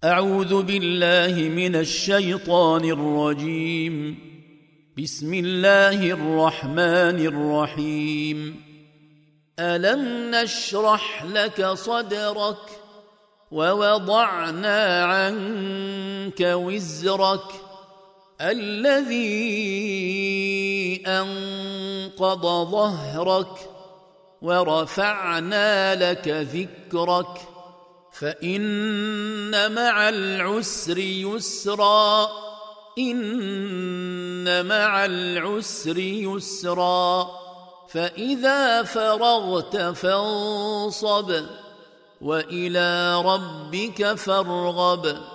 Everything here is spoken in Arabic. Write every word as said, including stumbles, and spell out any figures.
أعوذ بالله من الشيطان الرجيم. بسم الله الرحمن الرحيم. ألم نشرح لك صدرك ووضعنا عنك وزرك الذي أنقض ظهرك ورفعنا لك ذكرك فإن مع العسر يسرا إن مع العسر يسرا فإذا فرغت فانصب وإلى ربك فارغب.